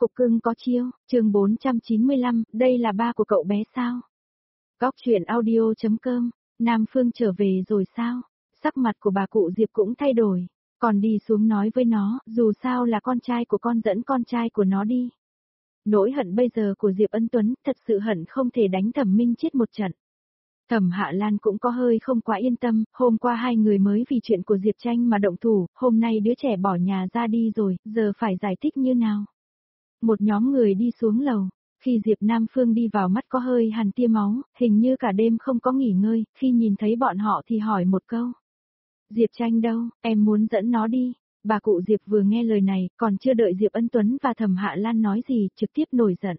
Cục cưng có chiêu, chương 495, đây là ba của cậu bé sao? Góc chuyện audio.com, Nam Phương trở về rồi sao? Sắc mặt của bà cụ Diệp cũng thay đổi, còn đi xuống nói với nó, dù sao là con trai của con dẫn con trai của nó đi. Nỗi hận bây giờ của Diệp Ân Tuấn thật sự hận không thể đánh Thẩm Minh Chết một trận. Thẩm Hạ Lan cũng có hơi không quá yên tâm, hôm qua hai người mới vì chuyện của Diệp Tranh mà động thủ, hôm nay đứa trẻ bỏ nhà ra đi rồi, giờ phải giải thích như nào? Một nhóm người đi xuống lầu, khi Diệp Nam Phương đi vào mắt có hơi hằn tia máu, hình như cả đêm không có nghỉ ngơi, khi nhìn thấy bọn họ thì hỏi một câu. Diệp Tranh đâu, em muốn dẫn nó đi. Bà cụ Diệp vừa nghe lời này, còn chưa đợi Diệp Ân Tuấn và Thẩm Hạ Lan nói gì, trực tiếp nổi giận.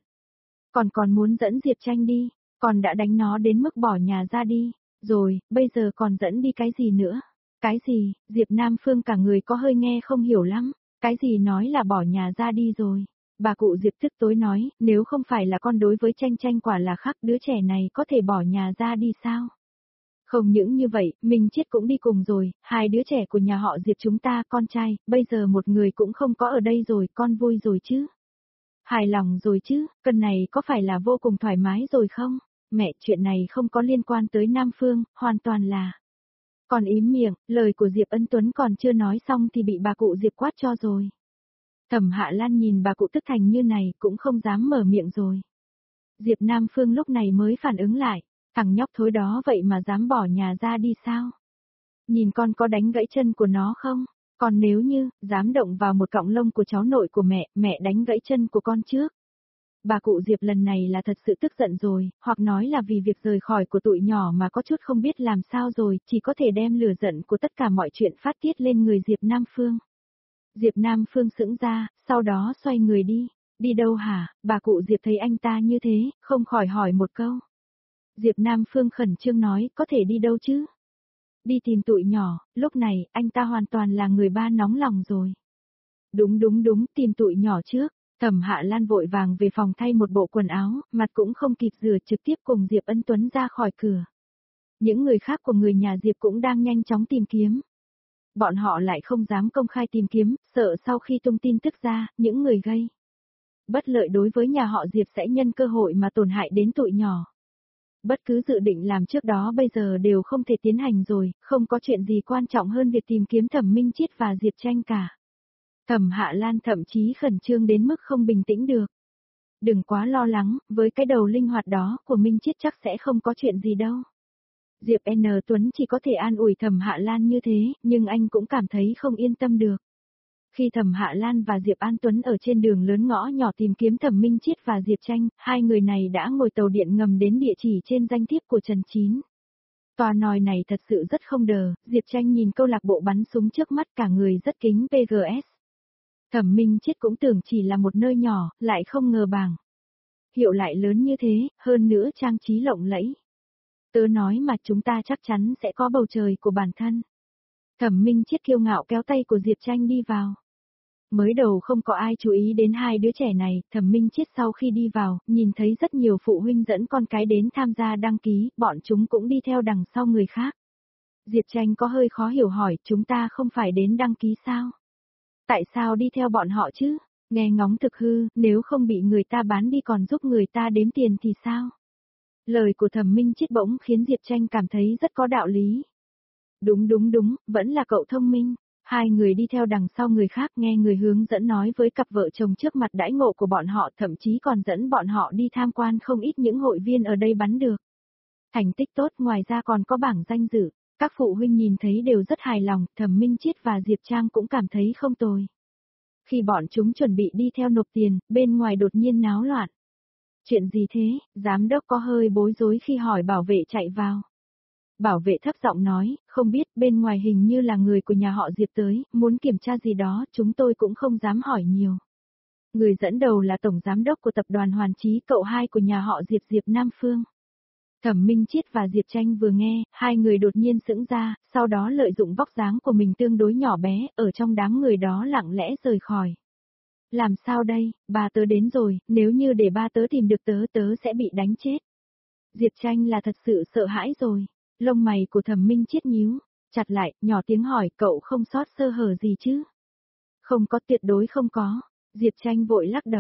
Còn muốn dẫn Diệp Tranh đi, còn đã đánh nó đến mức bỏ nhà ra đi, rồi, bây giờ còn dẫn đi cái gì nữa? Cái gì, Diệp Nam Phương cả người có hơi nghe không hiểu lắm, cái gì nói là bỏ nhà ra đi rồi. Bà cụ Diệp tức tối nói, nếu không phải là con đối với Tranh quả là khác, đứa trẻ này có thể bỏ nhà ra đi sao? Không những như vậy, mình chết cũng đi cùng rồi, hai đứa trẻ của nhà họ Diệp chúng ta con trai, bây giờ một người cũng không có ở đây rồi, con vui rồi chứ? Hài lòng rồi chứ, cân này có phải là vô cùng thoải mái rồi không? Mẹ, chuyện này không có liên quan tới Nam Phương, hoàn toàn là... Còn ím miệng, lời của Diệp Ân Tuấn còn chưa nói xong thì bị bà cụ Diệp quát cho rồi. Thẩm Hạ Lan nhìn bà cụ tức thành như này cũng không dám mở miệng rồi. Diệp Nam Phương lúc này mới phản ứng lại, thằng nhóc thối đó vậy mà dám bỏ nhà ra đi sao? Nhìn con có đánh gãy chân của nó không? Còn nếu như, dám động vào một cọng lông của cháu nội của mẹ đánh gãy chân của con trước. Bà cụ Diệp lần này là thật sự tức giận rồi, hoặc nói là vì việc rời khỏi của tụi nhỏ mà có chút không biết làm sao rồi, chỉ có thể đem lửa giận của tất cả mọi chuyện phát tiết lên người Diệp Nam Phương. Diệp Nam Phương sững ra, sau đó xoay người đi. Đi đâu hả? Bà cụ Diệp thấy anh ta như thế, không khỏi hỏi một câu. Diệp Nam Phương khẩn trương nói, có thể đi đâu chứ? Đi tìm tụi nhỏ, lúc này, anh ta hoàn toàn là người ba nóng lòng rồi. Đúng, tìm tụi nhỏ trước. Thẩm Hạ Lan vội vàng về phòng thay một bộ quần áo, mặt cũng không kịp rửa, trực tiếp cùng Diệp Ân Tuấn ra khỏi cửa. Những người khác của người nhà Diệp cũng đang nhanh chóng tìm kiếm. Bọn họ lại không dám công khai tìm kiếm, sợ sau khi tung tin tức ra, những người gây bất lợi đối với nhà họ Diệp sẽ nhân cơ hội mà tổn hại đến tụi nhỏ. Bất cứ dự định làm trước đó bây giờ đều không thể tiến hành rồi, không có chuyện gì quan trọng hơn việc tìm kiếm Thẩm Minh Chiết và Diệp Tranh cả. Thẩm Hạ Lan thậm chí khẩn trương đến mức không bình tĩnh được. Đừng quá lo lắng, với cái đầu linh hoạt đó của Minh Chiết chắc sẽ không có chuyện gì đâu. Diệp N. Tuấn chỉ có thể an ủi Thẩm Hạ Lan như thế, nhưng anh cũng cảm thấy không yên tâm được. Khi Thẩm Hạ Lan và Diệp An Tuấn ở trên đường lớn ngõ nhỏ tìm kiếm Thẩm Minh Chiết và Diệp Tranh, hai người này đã ngồi tàu điện ngầm đến địa chỉ trên danh thiếp của Trần Chín. Tòa nòi này thật sự rất không đờ, Diệp Tranh nhìn câu lạc bộ bắn súng trước mắt cả người rất kính PGS. Thẩm Minh Chiết cũng tưởng chỉ là một nơi nhỏ, lại không ngờ bảng hiệu lại lớn như thế, hơn nữa trang trí lộng lẫy. Tớ nói mà chúng ta chắc chắn sẽ có bầu trời của bản thân. Thẩm Minh Chiết kiêu ngạo kéo tay của Diệp Tranh đi vào. Mới đầu không có ai chú ý đến hai đứa trẻ này, Thẩm Minh Chiết sau khi đi vào, nhìn thấy rất nhiều phụ huynh dẫn con cái đến tham gia đăng ký, bọn chúng cũng đi theo đằng sau người khác. Diệp Tranh có hơi khó hiểu hỏi, chúng ta không phải đến đăng ký sao? Tại sao đi theo bọn họ chứ? Nghe ngóng thực hư, nếu không bị người ta bán đi còn giúp người ta đếm tiền thì sao? Lời của Thẩm Minh Chiết bỗng khiến Diệp Tranh cảm thấy rất có đạo lý. Đúng, vẫn là cậu thông minh. Hai người đi theo đằng sau người khác nghe người hướng dẫn nói với cặp vợ chồng trước mặt đãi ngộ của bọn họ, thậm chí còn dẫn bọn họ đi tham quan không ít những hội viên ở đây bắn được. Thành tích tốt, ngoài ra còn có bảng danh dự. Các phụ huynh nhìn thấy đều rất hài lòng, Thẩm Minh Chiết và Diệp Trang cũng cảm thấy không tồi. Khi bọn chúng chuẩn bị đi theo nộp tiền, bên ngoài đột nhiên náo loạn. Chuyện gì thế? Giám đốc có hơi bối rối khi hỏi bảo vệ chạy vào. Bảo vệ thấp giọng nói, không biết, bên ngoài hình như là người của nhà họ Diệp tới, muốn kiểm tra gì đó, chúng tôi cũng không dám hỏi nhiều. Người dẫn đầu là tổng giám đốc của tập đoàn Hoàn Chí, cậu hai của nhà họ Diệp, Diệp Nam Phương. Thẩm Minh Chiết và Diệp Tranh vừa nghe, hai người đột nhiên sững ra, sau đó lợi dụng vóc dáng của mình tương đối nhỏ bé, ở trong đám người đó lặng lẽ rời khỏi. Làm sao đây, ba tớ đến rồi, nếu như để ba tớ tìm được tớ sẽ bị đánh chết. Diệp Tranh là thật sự sợ hãi rồi. Lông mày của Thẩm Minh Chiết nhíu chặt lại, nhỏ tiếng hỏi, cậu không sót sơ hở gì chứ? Không có, tuyệt đối không có. Diệp Tranh vội lắc đầu.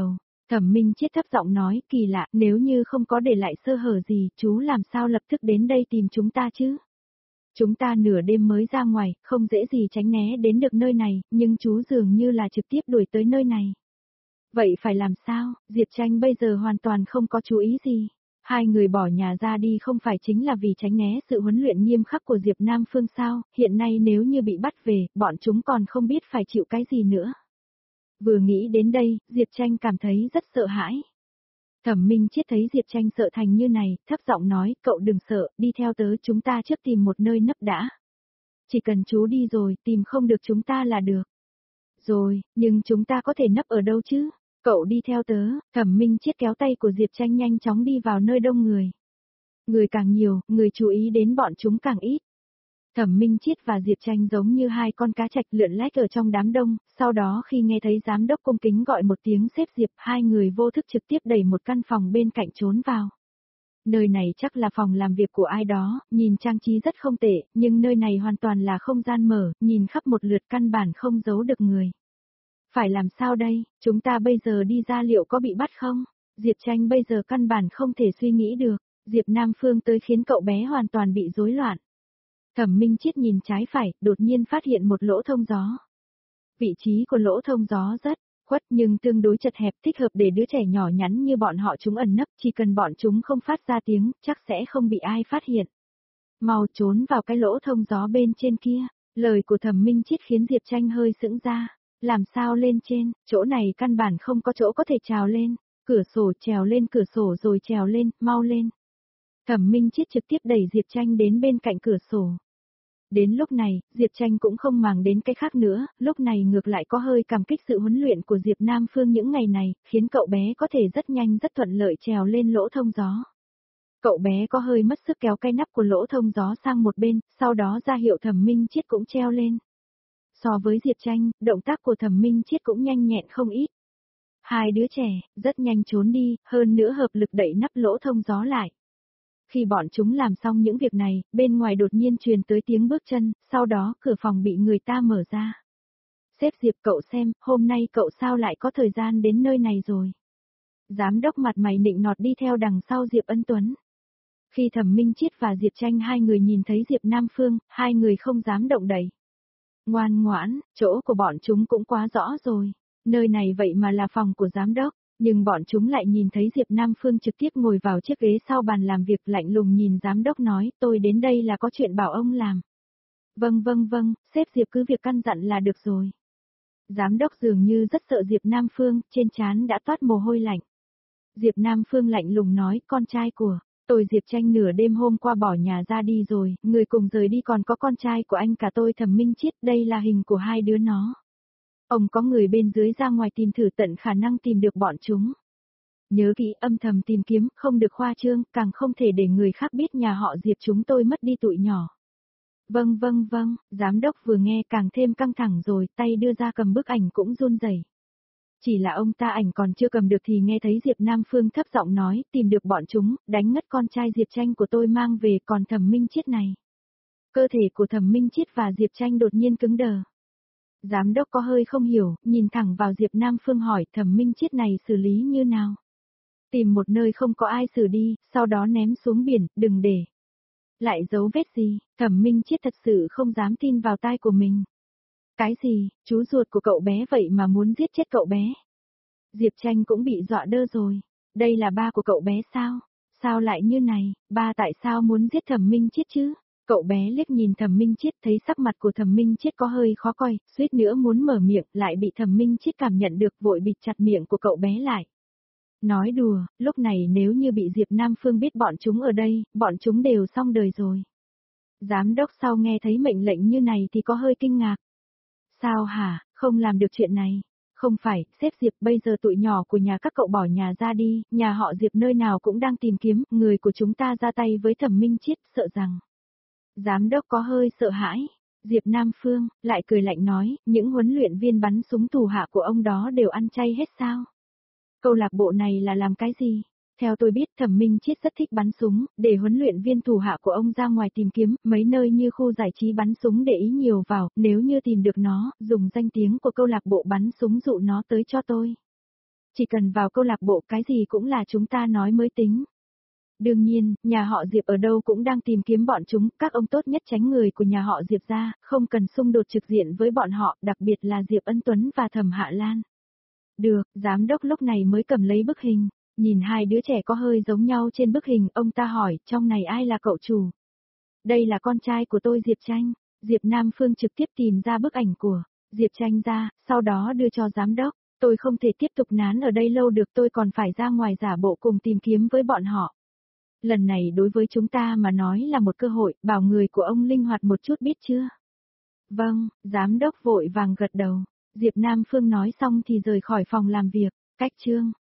Thẩm Minh Chiết thấp giọng nói, kỳ lạ, nếu như không có để lại sơ hở gì, chú làm sao lập tức đến đây tìm chúng ta chứ? Chúng ta nửa đêm mới ra ngoài, không dễ gì tránh né đến được nơi này, nhưng chú dường như là trực tiếp đuổi tới nơi này. Vậy phải làm sao? Diệp Tranh bây giờ hoàn toàn không có chú ý gì. Hai người bỏ nhà ra đi không phải chính là vì tránh né sự huấn luyện nghiêm khắc của Diệp Nam Phương sao, hiện nay nếu như bị bắt về, bọn chúng còn không biết phải chịu cái gì nữa. Vừa nghĩ đến đây, Diệp Tranh cảm thấy rất sợ hãi. Thẩm Minh Chiết thấy Diệp Tranh sợ thành như này, thấp giọng nói, cậu đừng sợ, đi theo tớ, chúng ta trước tìm một nơi nấp đã. Chỉ cần chú đi rồi, tìm không được chúng ta là được. Rồi, nhưng chúng ta có thể nấp ở đâu chứ? Cậu đi theo tớ, Thẩm Minh Chiết kéo tay của Diệp Tranh nhanh chóng đi vào nơi đông người. Người càng nhiều, người chú ý đến bọn chúng càng ít. Thẩm Minh Chiết và Diệp Tranh giống như hai con cá trạch lượn lách ở trong đám đông, sau đó khi nghe thấy giám đốc cung kính gọi một tiếng xếp Diệp, hai người vô thức trực tiếp đẩy một căn phòng bên cạnh trốn vào. Nơi này chắc là phòng làm việc của ai đó, nhìn trang trí rất không tệ, nhưng nơi này hoàn toàn là không gian mở, nhìn khắp một lượt căn bản không giấu được người. Phải làm sao đây, chúng ta bây giờ đi ra liệu có bị bắt không? Diệp Tranh bây giờ căn bản không thể suy nghĩ được, Diệp Nam Phương tới khiến cậu bé hoàn toàn bị rối loạn. Thẩm Minh Chiết nhìn trái phải, đột nhiên phát hiện một lỗ thông gió. Vị trí của lỗ thông gió rất khuất nhưng tương đối chật hẹp, thích hợp để đứa trẻ nhỏ nhắn như bọn họ chúng ẩn nấp, chỉ cần bọn chúng không phát ra tiếng, chắc sẽ không bị ai phát hiện. Mau trốn vào cái lỗ thông gió bên trên kia, lời của Thẩm Minh Chiết khiến Diệp Tranh hơi sững ra, làm sao lên trên, chỗ này căn bản không có chỗ có thể trèo lên, cửa sổ trèo lên cửa sổ rồi trèo lên, mau lên. Thẩm Minh Chiết trực tiếp đẩy Diệp Tranh đến bên cạnh cửa sổ. Đến lúc này, Diệp Tranh cũng không màng đến cái khác nữa, lúc này ngược lại có hơi cảm kích sự huấn luyện của Diệp Nam Phương những ngày này, khiến cậu bé có thể rất nhanh rất thuận lợi trèo lên lỗ thông gió. Cậu bé có hơi mất sức kéo cái nắp của lỗ thông gió sang một bên, sau đó ra hiệu Thẩm Minh Chiết cũng treo lên. So với Diệp Tranh, động tác của Thẩm Minh Chiết cũng nhanh nhẹn không ít. Hai đứa trẻ, rất nhanh trốn đi, hơn nữa hợp lực đẩy nắp lỗ thông gió lại. Khi bọn chúng làm xong những việc này, bên ngoài đột nhiên truyền tới tiếng bước chân, sau đó cửa phòng bị người ta mở ra. Sếp Diệp, cậu xem, hôm nay cậu sao lại có thời gian đến nơi này rồi? Giám đốc mặt mày nịnh nọt đi theo đằng sau Diệp Ân Tuấn. Khi Thẩm Minh Chiết và Diệp Tranh hai người nhìn thấy Diệp Nam Phương, hai người không dám động đậy. Ngoan ngoãn, chỗ của bọn chúng cũng quá rõ rồi. Nơi này vậy mà là phòng của giám đốc. Nhưng bọn chúng lại nhìn thấy Diệp Nam Phương trực tiếp ngồi vào chiếc ghế sau bàn làm việc, lạnh lùng nhìn giám đốc nói, tôi đến đây là có chuyện bảo ông làm. Vâng, sếp Diệp cứ việc căn dặn là được rồi. Giám đốc dường như rất sợ Diệp Nam Phương, trên trán đã toát mồ hôi lạnh. Diệp Nam Phương lạnh lùng nói, con trai của tôi Diệp Tranh nửa đêm hôm qua bỏ nhà ra đi rồi, người cùng rời đi còn có con trai của anh cả tôi Thẩm Minh Chiết, đây là hình của hai đứa nó. Ông có người bên dưới ra ngoài tìm thử tận khả năng tìm được bọn chúng. Nhớ kỹ, âm thầm tìm kiếm, không được khoa trương, càng không thể để người khác biết nhà họ Diệp chúng tôi mất đi tụi nhỏ. Vâng, giám đốc vừa nghe càng thêm căng thẳng rồi, tay đưa ra cầm bức ảnh cũng run rẩy. Chỉ là ông ta ảnh còn chưa cầm được thì nghe thấy Diệp Nam Phương thấp giọng nói, tìm được bọn chúng, đánh ngất con trai Diệp Tranh của tôi mang về, còn Thẩm Minh Chiết này. Cơ thể của Thẩm Minh Chiết và Diệp Tranh đột nhiên cứng đờ. Giám đốc có hơi không hiểu, nhìn thẳng vào Diệp Nam Phương hỏi Thẩm Minh Chiết này xử lý như nào. Tìm một nơi không có ai xử đi, sau đó ném xuống biển, đừng để lại dấu vết gì. Thẩm Minh Chiết thật sự không dám tin vào tai của mình. Cái gì, chú ruột của cậu bé vậy mà muốn giết chết cậu bé. Diệp Tranh cũng bị dọa đơ rồi. Đây là ba của cậu bé sao? Sao lại như này, ba tại sao muốn giết Thẩm Minh Chiết chứ? Cậu bé liếc nhìn Thẩm Minh Chiết thấy sắc mặt của Thẩm Minh Chiết có hơi khó coi, suýt nữa muốn mở miệng lại bị Thẩm Minh Chiết cảm nhận được vội bịt chặt miệng của cậu bé lại. Nói đùa, lúc này nếu như bị Diệp Nam Phương biết bọn chúng ở đây, bọn chúng đều xong đời rồi. Giám đốc sau nghe thấy mệnh lệnh như này thì có hơi kinh ngạc. Sao hả, không làm được chuyện này? Không phải, sếp Diệp bây giờ tụi nhỏ của nhà các cậu bỏ nhà ra đi, nhà họ Diệp nơi nào cũng đang tìm kiếm, người của chúng ta ra tay với Thẩm Minh Chiết, sợ rằng. Giám đốc có hơi sợ hãi. Diệp Nam Phương, lại cười lạnh nói, những huấn luyện viên bắn súng thủ hạ của ông đó đều ăn chay hết sao? Câu lạc bộ này là làm cái gì? Theo tôi biết Thẩm Minh Chiết rất thích bắn súng, để huấn luyện viên thủ hạ của ông ra ngoài tìm kiếm, mấy nơi như khu giải trí bắn súng để ý nhiều vào, nếu như tìm được nó, dùng danh tiếng của câu lạc bộ bắn súng dụ nó tới cho tôi. Chỉ cần vào câu lạc bộ cái gì cũng là chúng ta nói mới tính. Đương nhiên, nhà họ Diệp ở đâu cũng đang tìm kiếm bọn chúng, các ông tốt nhất tránh người của nhà họ Diệp ra, không cần xung đột trực diện với bọn họ, đặc biệt là Diệp Ân Tuấn và Thẩm Hạ Lan. Được, giám đốc lúc này mới cầm lấy bức hình, nhìn hai đứa trẻ có hơi giống nhau trên bức hình, ông ta hỏi, trong này ai là cậu chủ? Đây là con trai của tôi Diệp Tranh. Diệp Nam Phương trực tiếp tìm ra bức ảnh của Diệp Tranh ra, sau đó đưa cho giám đốc. Tôi không thể tiếp tục nán ở đây lâu được, tôi còn phải ra ngoài giả bộ cùng tìm kiếm với bọn họ. Lần này đối với chúng ta mà nói là một cơ hội, bảo người của ông linh hoạt một chút biết chưa? Vâng, giám đốc vội vàng gật đầu. Diệp Nam Phương nói xong thì rời khỏi phòng làm việc, cách chương.